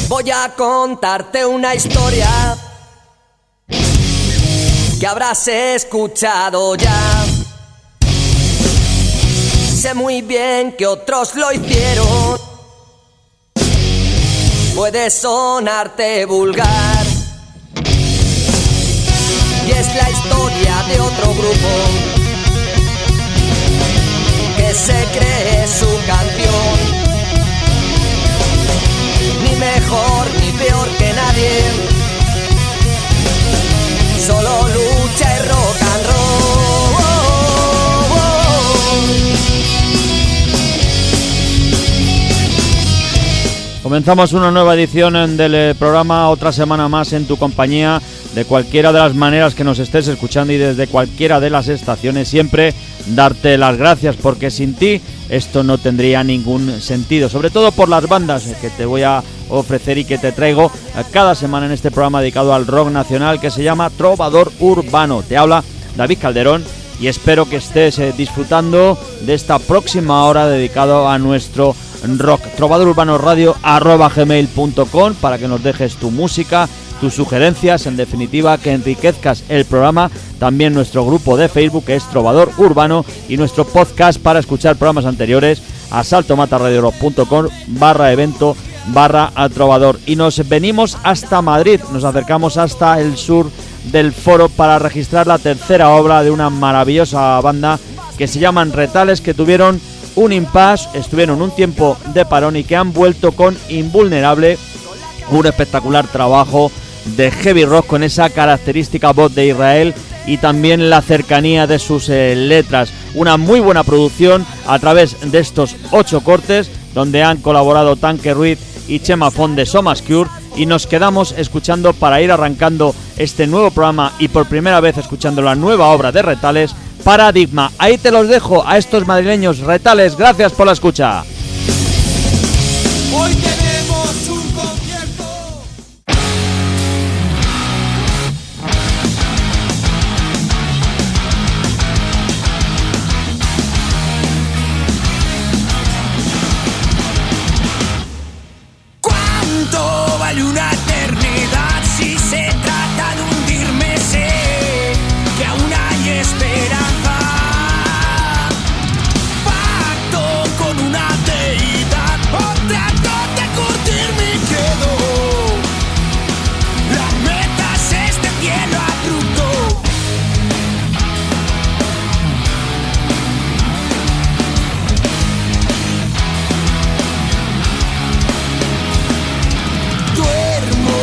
Voy a contarte una historia que habrás escuchado ya. Sé muy bien que otros lo hicieron. Puede sonarte vulgar y es la historia de otro grupo que se cree su canción. Ni mejor ni peor que nadie, solo lucha y rock and roll. Comenzamos una nueva edición del programa, otra semana más en tu compañía, de cualquiera de las maneras que nos estés escuchando y desde cualquiera de las estaciones. Siempre darte las gracias, porque sin ti esto no tendría ningún sentido, sobre todo por las bandas que te voy a ofrecer y que te traigo cada semana en este programa dedicado al rock nacional que se llama Trovador Urbano. Te habla David Calderón y espero que estés disfrutando de esta próxima hora dedicado a nuestro rock. trovadorurbanoradio@gmail.com para que nos dejes tu música, tus sugerencias, en definitiva que enriquezcas el programa. También nuestro grupo de Facebook, que es Trovador Urbano, y nuestro podcast para escuchar programas anteriores a saltomatarradiorock.com/evento/Trovador. Y nos venimos hasta Madrid, nos acercamos hasta el sur del foro para registrar la tercera obra de una maravillosa banda que se llaman Retales, que tuvieron un impasse, estuvieron un tiempo de parón y que han vuelto con Invulnerable, un espectacular trabajo de heavy rock con esa característica voz de Israel y también la cercanía de sus letras. Una muy buena producción a través de estos 8 cortes donde han colaborado Tanque Ruiz y Chema Font de Somascure, y nos quedamos escuchando para ir arrancando este nuevo programa y por primera vez escuchando la nueva obra de Retales, Paradigma. Ahí te los dejo a estos madrileños Retales. Gracias por la escucha. Hoy tenemos un concierto. ¿Cuánto vale una eternidad si se trata de hundirme? Sé que aún hay esperanza. Pacto con una deidad o trato de curtir mi credo. La meta es este cielo abrupto. Duermo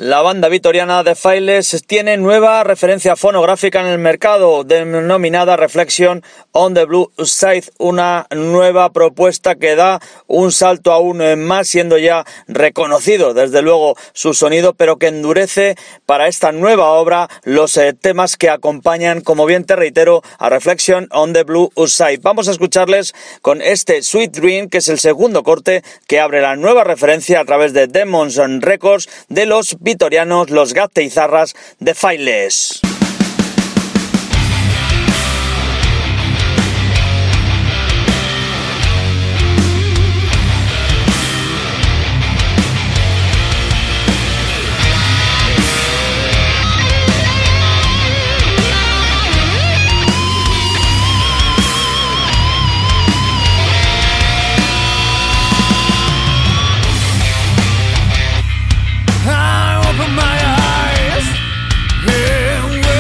La banda vitoriana The Faithless tiene nueva referencia fonográfica en el mercado, denominada Reflection on the Blue Side, una nueva propuesta que da un salto aún más, siendo ya reconocido desde luego su sonido, pero que endurece para esta nueva obra los temas que acompañan, como bien te reitero, a Reflection on the Blue Side. Vamos a escucharles con este Sweet Dream, que es el segundo corte que abre la nueva referencia a través de Demons Records de los vitorianos, los Gasteiztarras de Faithless. I open my eyes and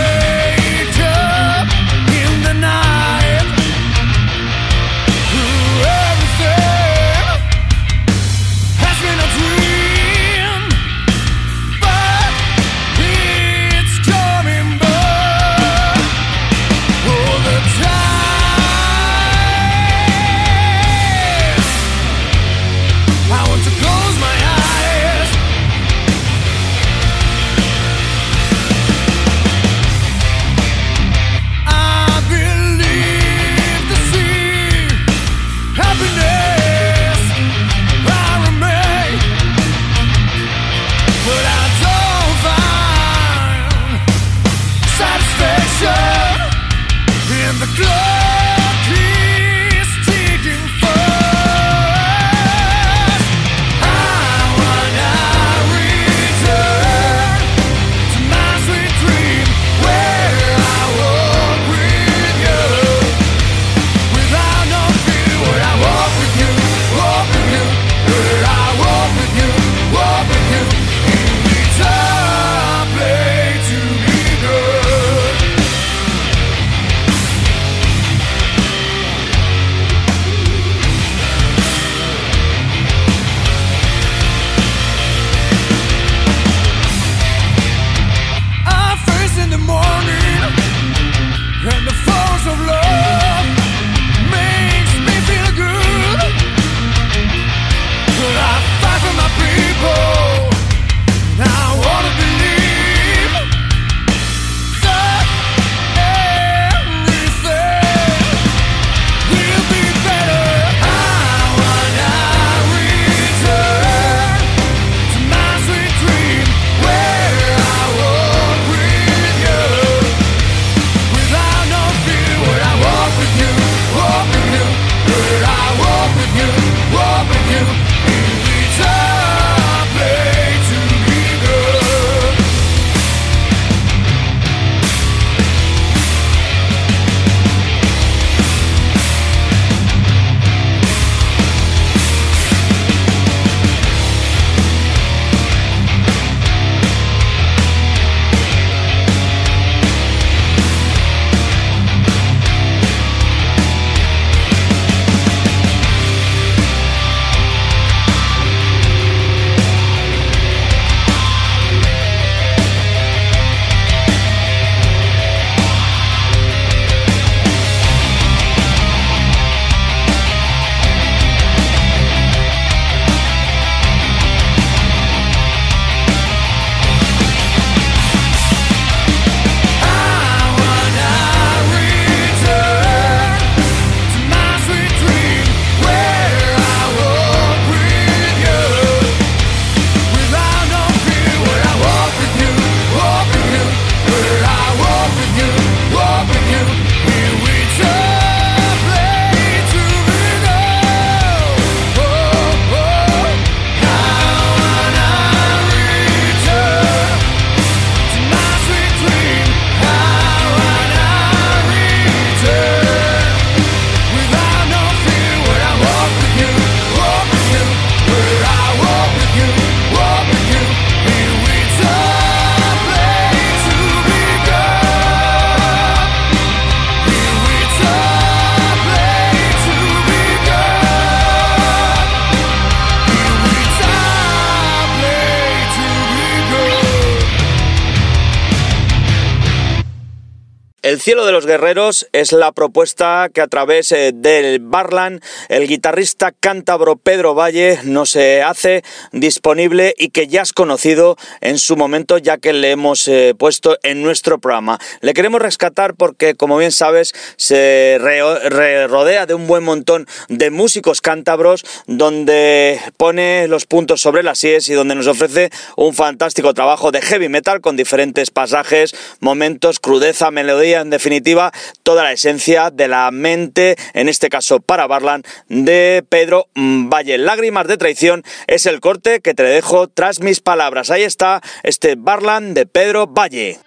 El cielo de los guerreros es la propuesta que a través del Barland, el guitarrista cántabro Pedro Valle nos hace disponible y que ya has conocido en su momento, ya que le hemos puesto en nuestro programa. Le queremos rescatar porque, como bien sabes, se rodea de un buen montón de músicos cántabros, donde pone los puntos sobre las íes y donde nos ofrece un fantástico trabajo de heavy metal con diferentes pasajes, momentos, crudeza, melodía, en definitiva, toda la esencia de la mente, en este caso para Barland, de Pedro Valle. Lágrimas de traición es el corte que te dejo tras mis palabras. Ahí está este Barland de Pedro Valle.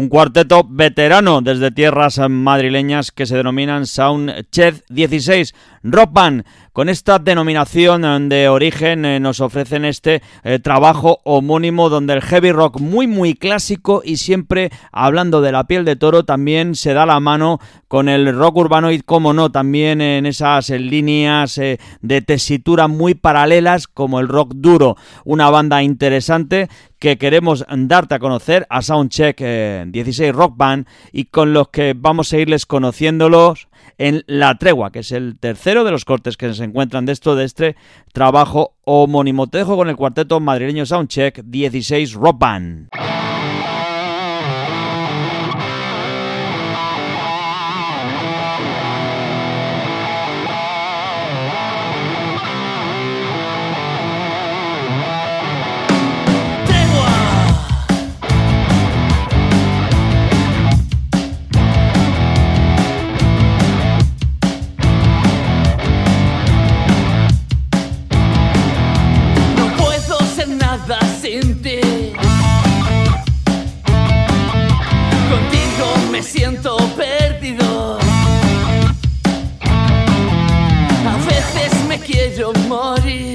cuarteto veterano desde tierras madrileñas que se denominan Soundcheck 16 Rock Band. Con esta denominación de origen nos ofrecen este trabajo homónimo donde el heavy rock muy clásico y siempre hablando de la piel de toro también se da la mano con el rock urbano y, como no, también en esas líneas de tesitura muy paralelas como el rock duro. Una banda interesante que queremos darte a conocer a Soundcheck 16 Rock Band y con los que vamos a irles conociéndolos en La Tregua, que es el tercero de los cortes que se encuentran de este trabajo homónimo. Te dejo con el cuarteto madrileño Soundcheck 16 Rock Band. Sin ti, contigo me siento perdido. A veces me quiero morir,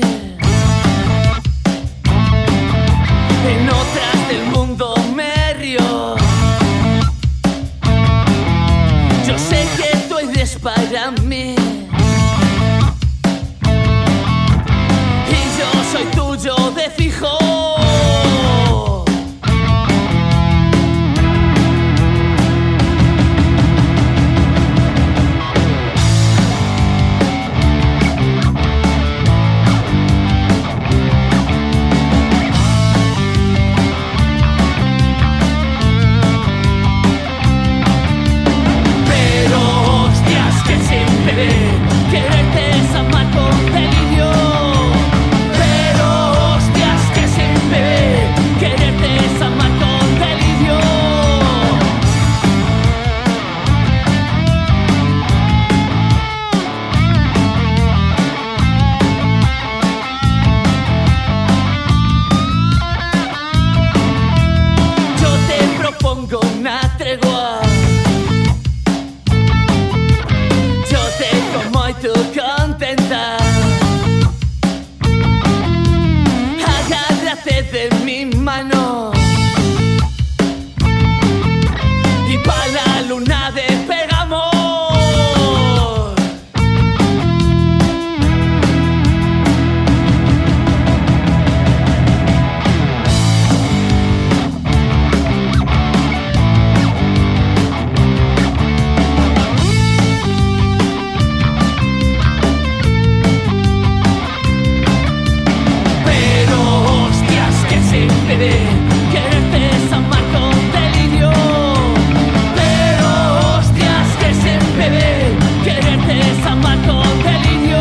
en otras del mundo me río. Yo sé que tú eres para mí y yo soy tuyo de fijo. Quererte es amar con delirio, pero hostias que sin beber, quererte es amar con delirio. Yo te propongo una tregua. Y tú contenta, agárrate de mi mano y pa' la luna despegamos. Quererte es amar con delirio, pero hostias que sin beber, quererte es amar con delirio.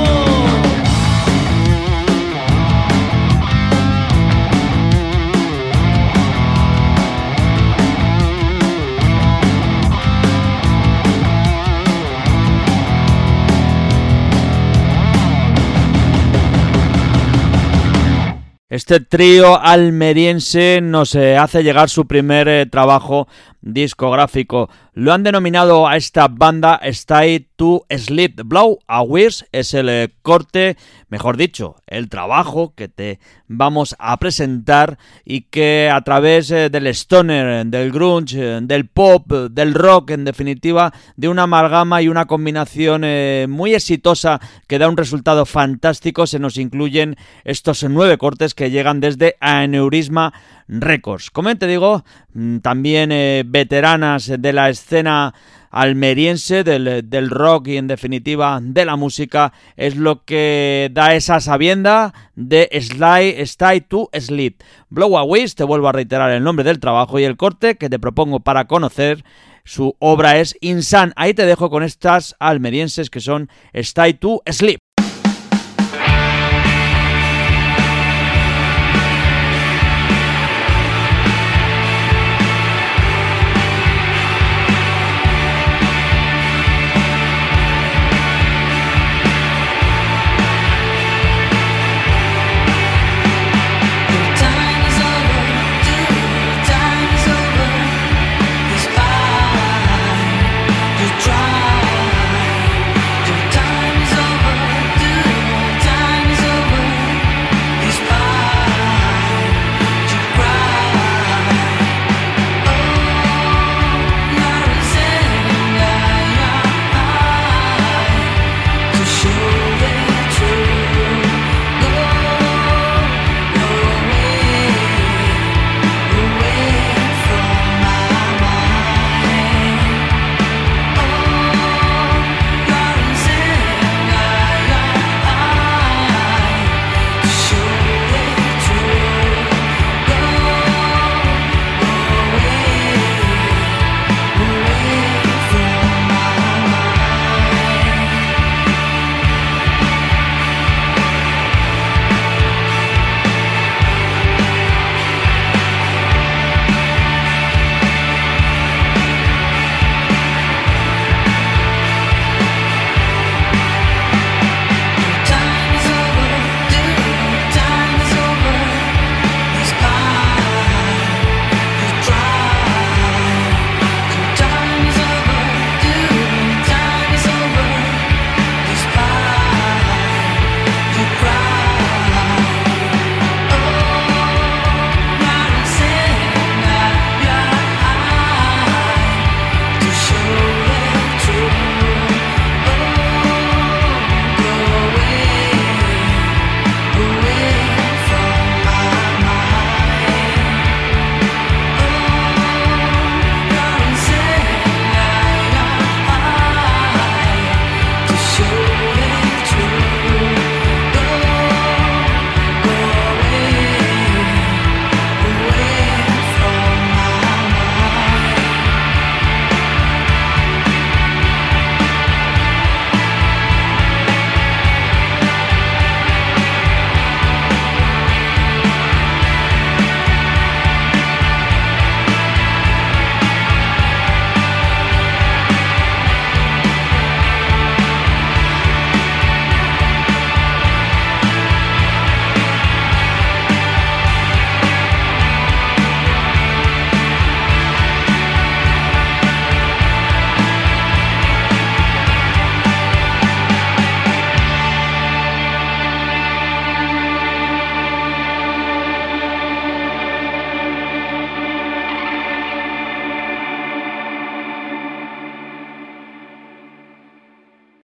Este trío almeriense nos hace llegar su primer trabajo discográfico. Lo han denominado a esta banda Stay to Sleep. Blow a Wish es el corte, mejor dicho, el trabajo que te vamos a presentar y que a través del stoner, del grunge, del pop, del rock, en definitiva, de una amalgama y una combinación muy exitosa que da un resultado fantástico, se nos incluyen estos 9 cortes que llegan desde Aneurisma Records. Como te digo, también veteranas de la escena almeriense, del rock y en definitiva de la música, es lo que da esa sabienda de Stay to Sleep. Blow a Wish, te vuelvo a reiterar el nombre del trabajo y el corte que te propongo para conocer. Su obra es Insane. Ahí te dejo con estas almerienses que son Stay to Sleep. Time is over.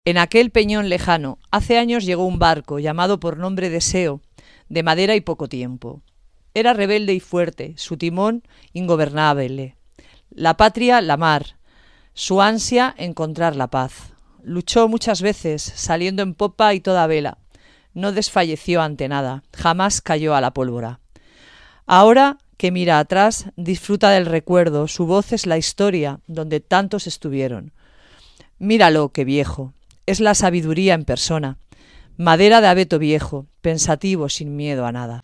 En aquel peñón lejano, hace años llegó un barco llamado por nombre Deseo, de madera y poco tiempo. Era rebelde y fuerte, su timón ingobernable. La patria, la mar, su ansia, encontrar la paz. Luchó muchas veces, saliendo en popa y toda vela. No desfalleció ante nada, jamás cayó a la pólvora. Ahora que mira atrás, disfruta del recuerdo, su voz es la historia donde tantos estuvieron. Míralo, qué viejo, es la sabiduría en persona. Madera de abeto viejo, pensativo sin miedo a nada.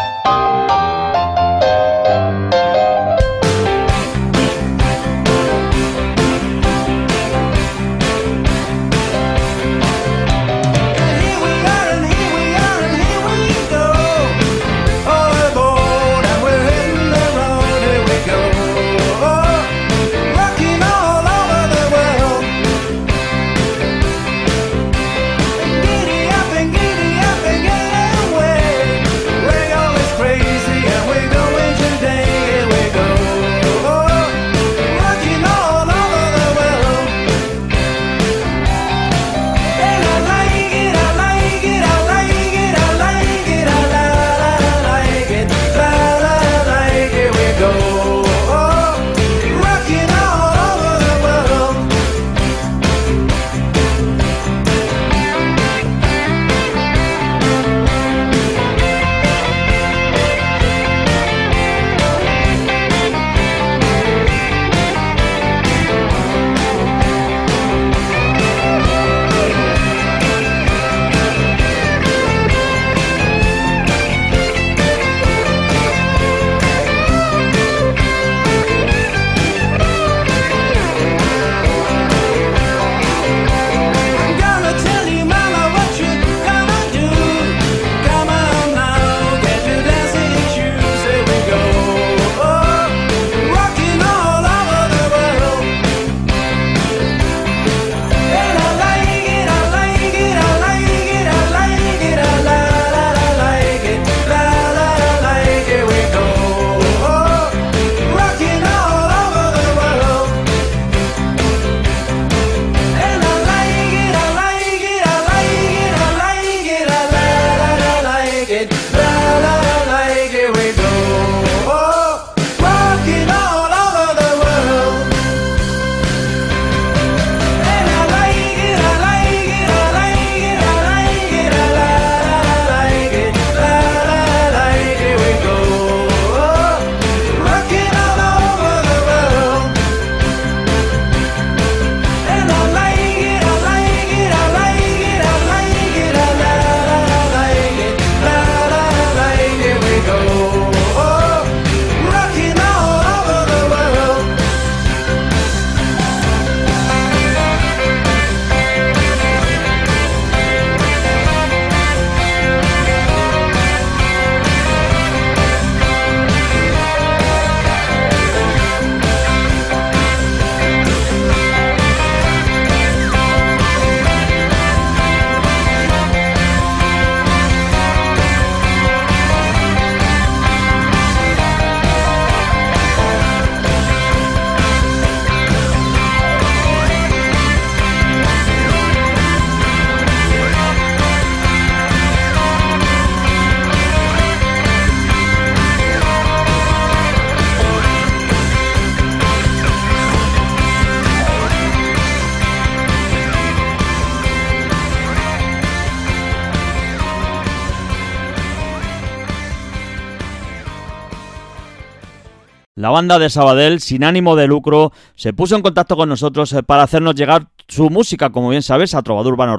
La banda de Sabadell, sin ánimo de lucro, se puso en contacto con nosotros para hacernos llegar su música, como bien sabes, a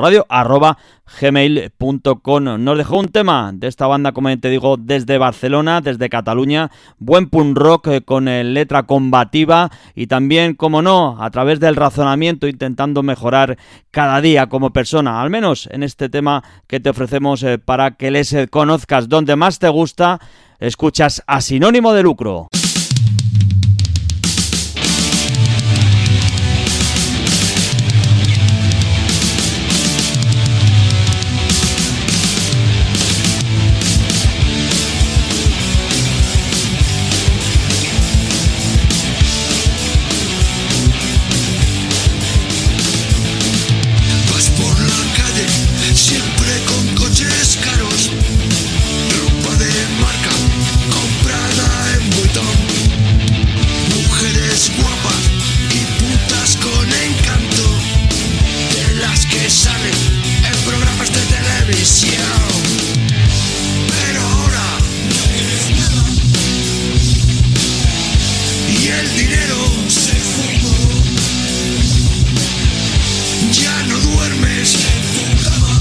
trovadurbanosradio@gmail.com. Nos dejó un tema de esta banda, como te digo, desde Barcelona, desde Cataluña, buen punk rock con letra combativa y también, como no, a través del razonamiento, intentando mejorar cada día como persona, al menos en este tema que te ofrecemos para que les conozcas donde más te gusta. Escuchas a Sinónimo de Lucro. Vas por demasiado. Pero ahora no quieres nada. Y el dinero se fumó. Ya no duermes en tu cama.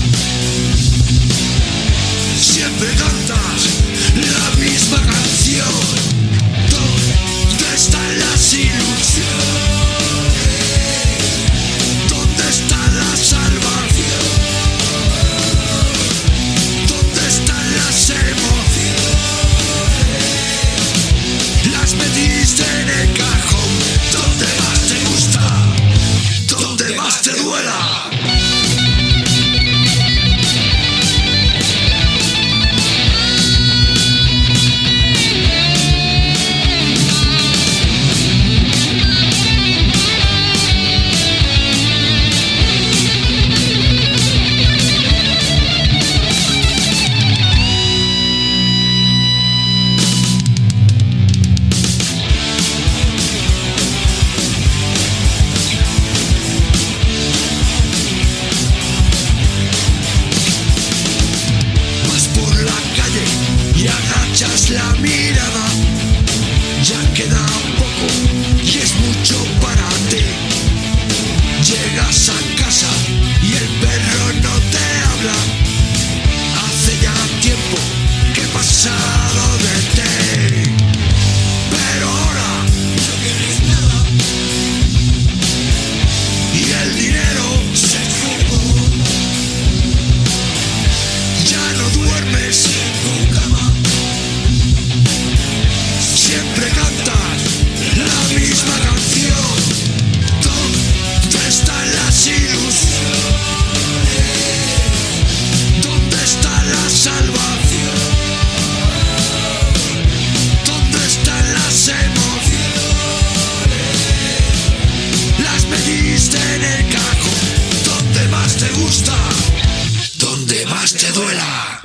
Siempre cantas la misma canción. ¿Dónde están las ilusiones? ¿Dónde está la salvación? ¿Dónde están las emociones? Las metiste en el cajón. ¿Dónde más te gusta? ¿Dónde más te duela? La mirada, ya queda poco y es mucho para ti. Llegas a casa y el perro no te habla. Hace ya tiempo que he pasado de ti. Pero ahora no quieres nada. Y el dinero se fugó. Ya no duermes en tu cama. Siempre cantas la misma canción. ¿Dónde están las ilusiones? ¿Dónde está la salvación? ¿Dónde están las emociones? Las metiste en el cajón. ¿Dónde más te gusta? ¿Dónde más te duela?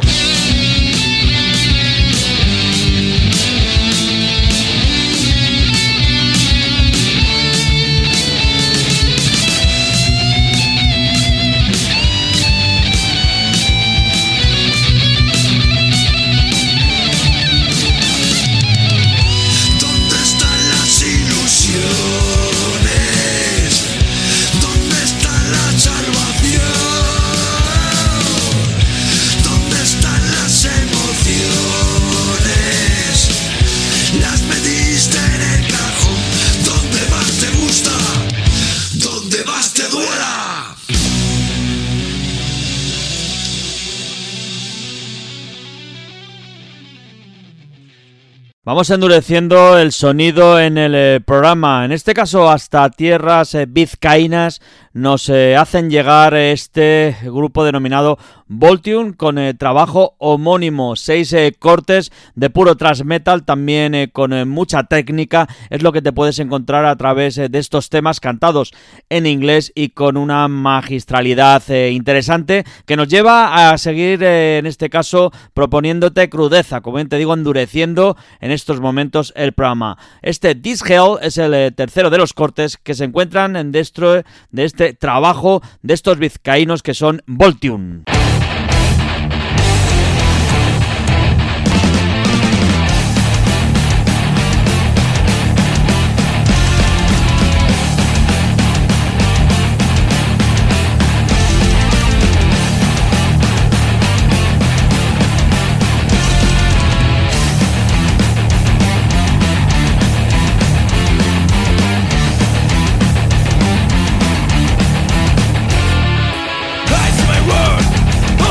Vamos endureciendo el sonido en el programa, en este caso hasta tierras vizcaínas nos hacen llegar este grupo denominado Voltune con trabajo homónimo, 6 cortes de puro thrash metal, también con mucha técnica, es lo que te puedes encontrar a través de estos temas cantados en inglés y con una magistralidad interesante que nos lleva a seguir en este caso proponiéndote crudeza, como bien te digo, endureciendo en estos momentos el programa. This Hell es el tercero de los cortes que se encuentran dentro de este trabajo de estos vizcaínos que son Voltune. I see my world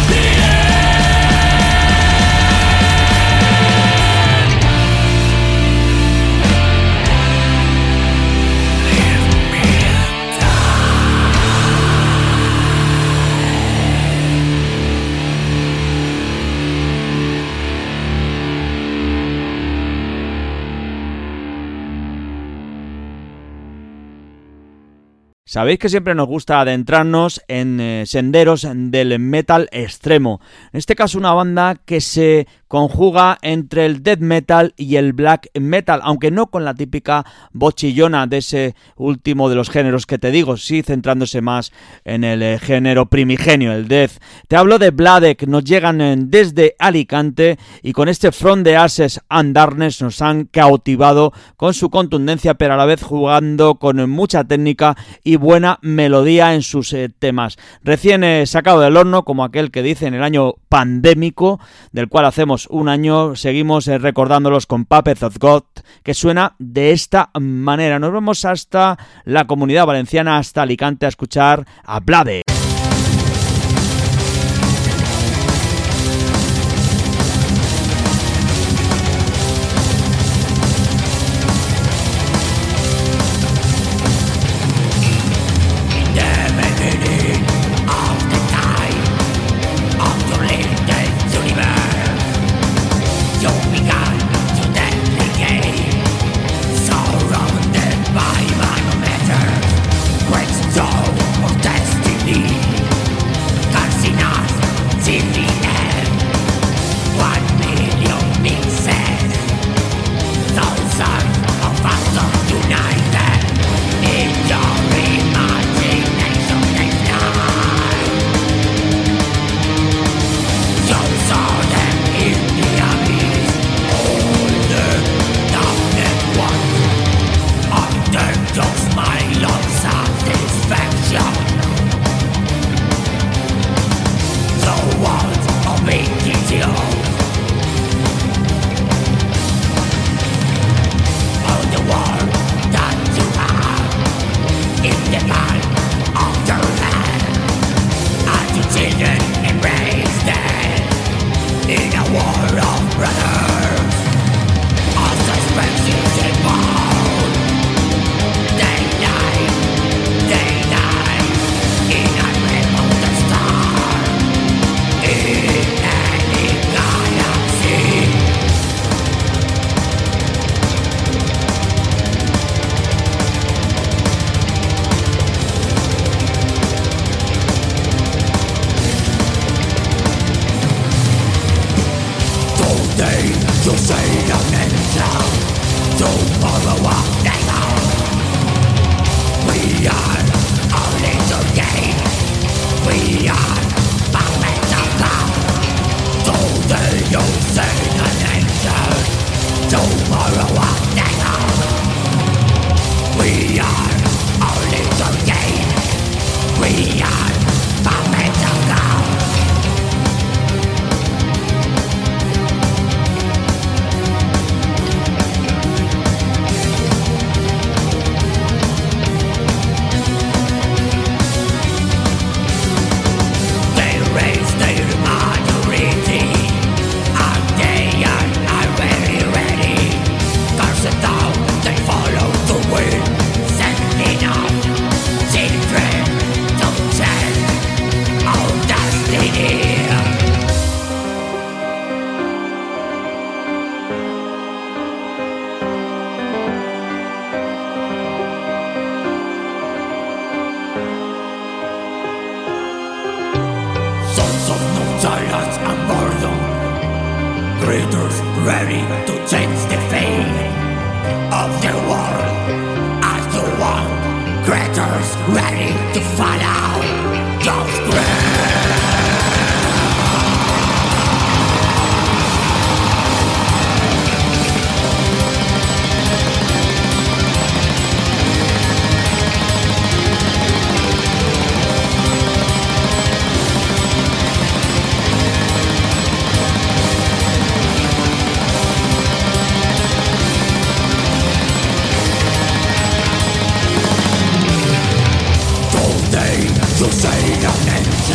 Sabéis que siempre nos gusta adentrarnos en senderos del metal extremo. En este caso una banda que se conjuga entre el death metal y el black metal, aunque no con la típica voz chillona de ese último de los géneros que te digo, sí centrándose más en el género primigenio, el death. Te hablo de Vladek, nos llegan desde Alicante y con este From the Ashes and Darkness nos han cautivado con su contundencia, pero a la vez jugando con mucha técnica y buena melodía en sus temas. Recién sacado del horno, como aquel que dice en el año pandémico, del cual hacemos un año, seguimos recordándolos con Puppet of God, que suena de esta manera. Nos vamos hasta la Comunidad Valenciana, hasta Alicante, a escuchar a Blade. You say an angel.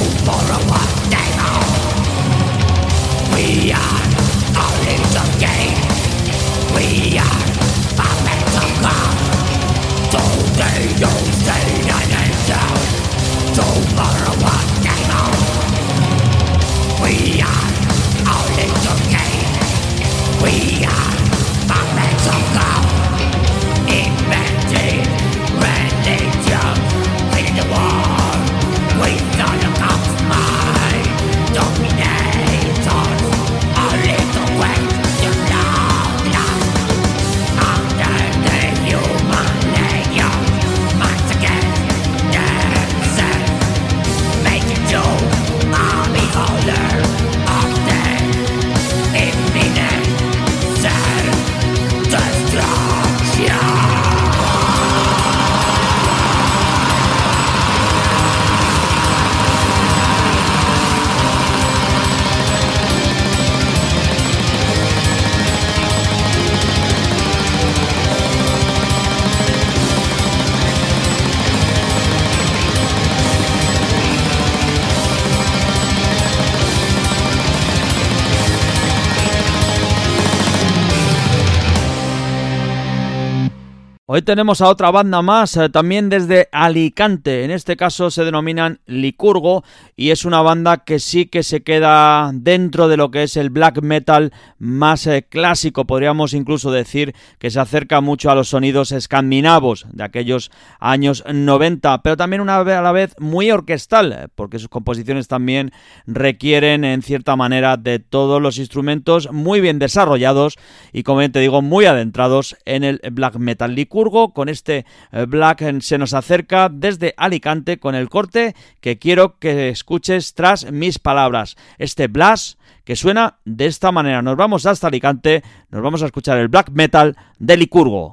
Hoy tenemos a otra banda más, también desde Alicante. En este caso se denominan Licurgo y es una banda que sí que se queda dentro de lo que es el black metal más clásico. Podríamos incluso decir que se acerca mucho a los sonidos escandinavos de aquellos años 90, pero también a la vez muy orquestal, porque sus composiciones también requieren en cierta manera de todos los instrumentos muy bien desarrollados y, como te digo, muy adentrados en el black metal. Licurgo con este black se nos acerca desde Alicante con el corte que quiero que escuches tras mis palabras. Este blast que suena de esta manera. Nos vamos hasta Alicante, nos vamos a escuchar el black metal de Licurgo.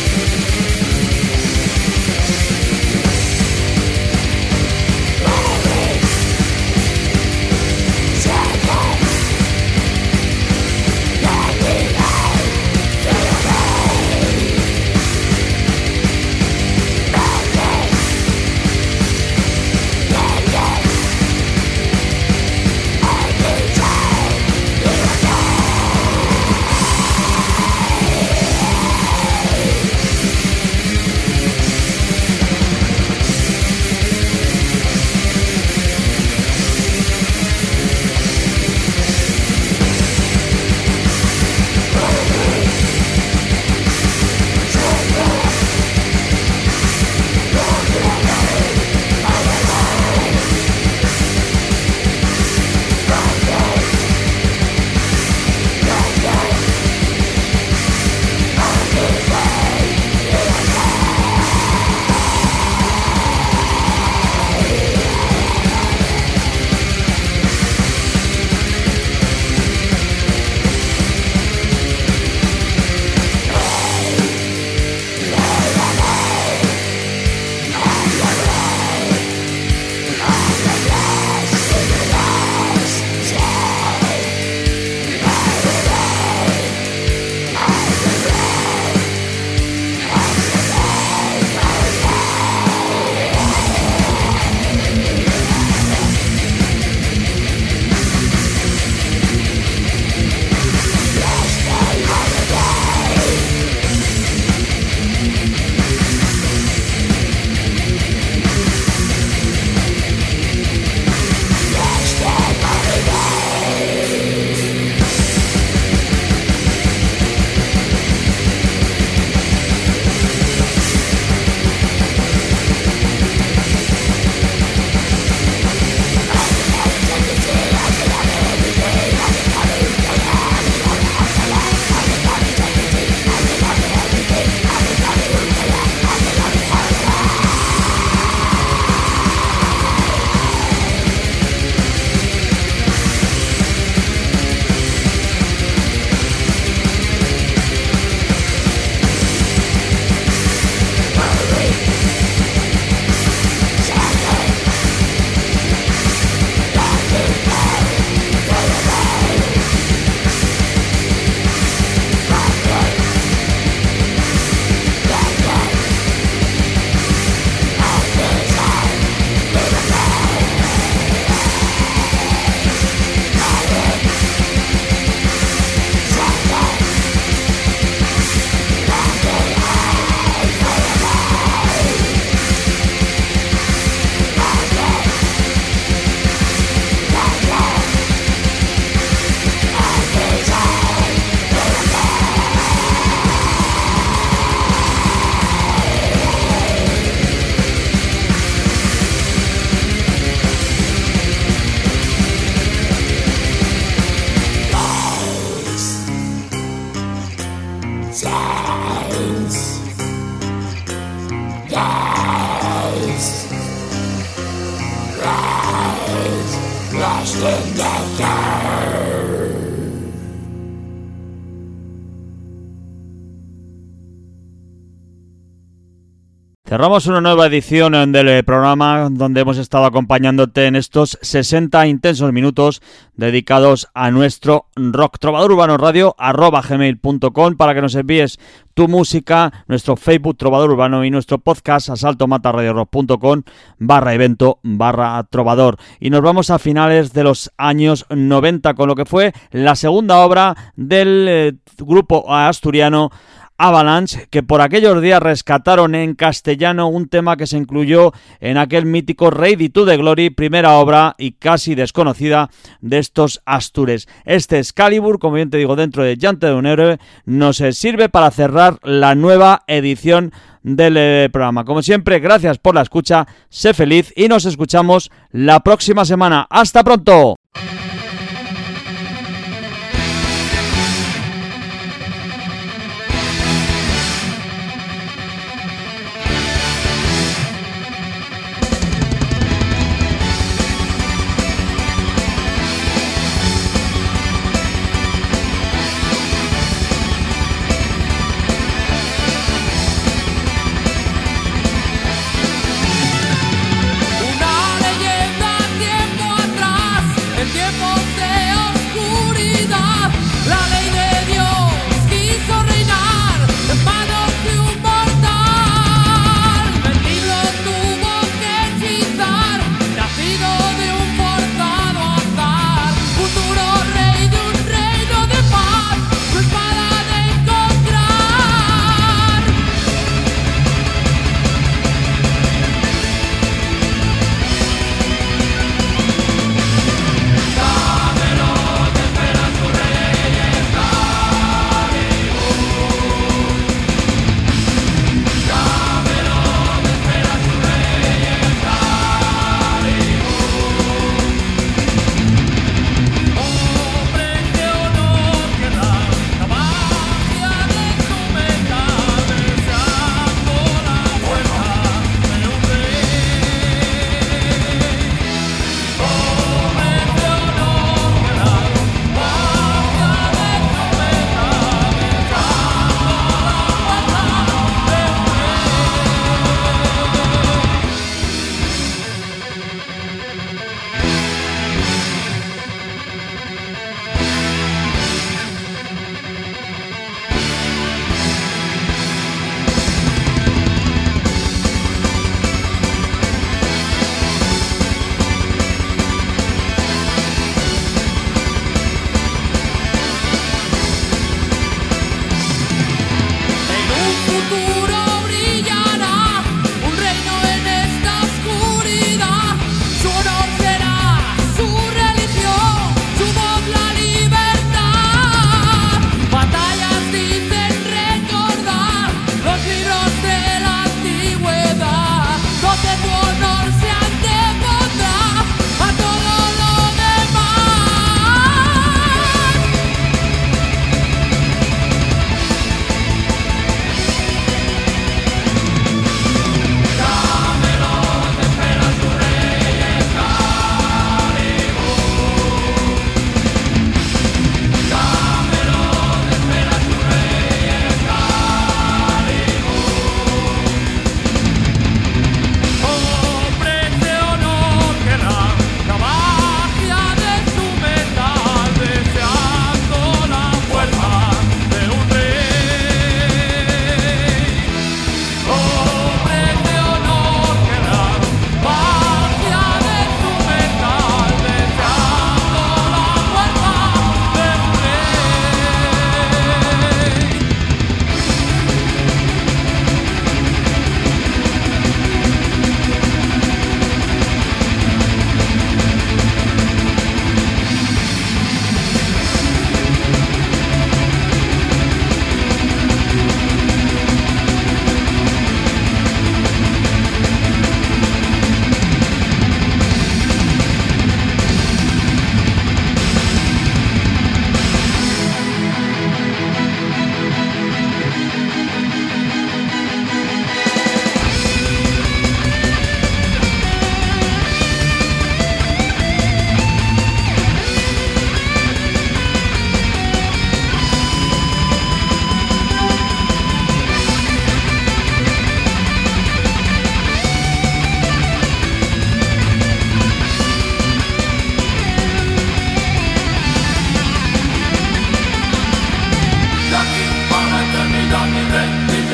Oh, Cerramos una nueva edición del programa donde hemos estado acompañándote en estos 60 intensos minutos dedicados a nuestro rock. Trovador Urbano Radio @gmail.com para que nos envíes tu música, nuestro Facebook Trovador Urbano y nuestro podcast asaltomatarradiorock.com/evento/trovador. Y nos vamos a finales de los años 90 con lo que fue la segunda obra del grupo asturiano Avalanche, que por aquellos días rescataron en castellano un tema que se incluyó en aquel mítico Ready to the Glory, primera obra y casi desconocida de estos astures. Este Excalibur, como bien te digo, dentro de Llante de un héroe, nos sirve para cerrar la nueva edición del programa. Como siempre, gracias por la escucha, sé feliz y nos escuchamos la próxima semana. ¡Hasta pronto! Una leyenda tiempo atrás, el tiempo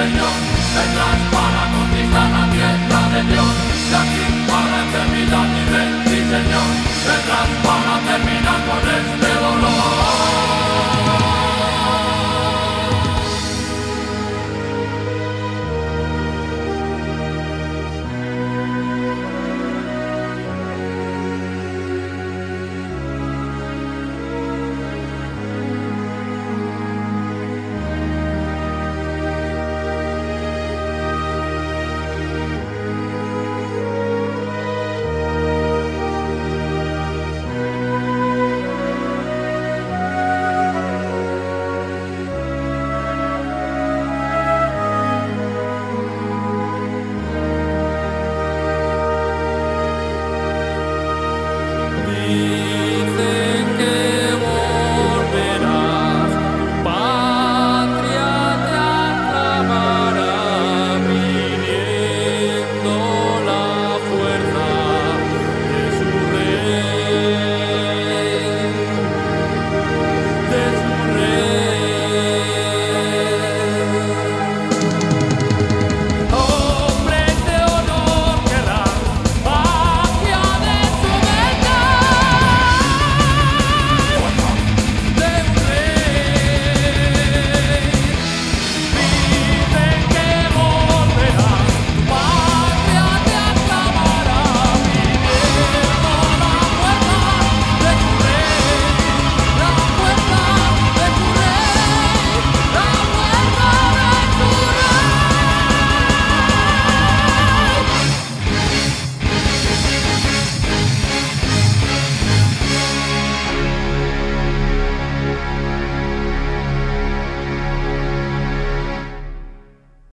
Señor, detrás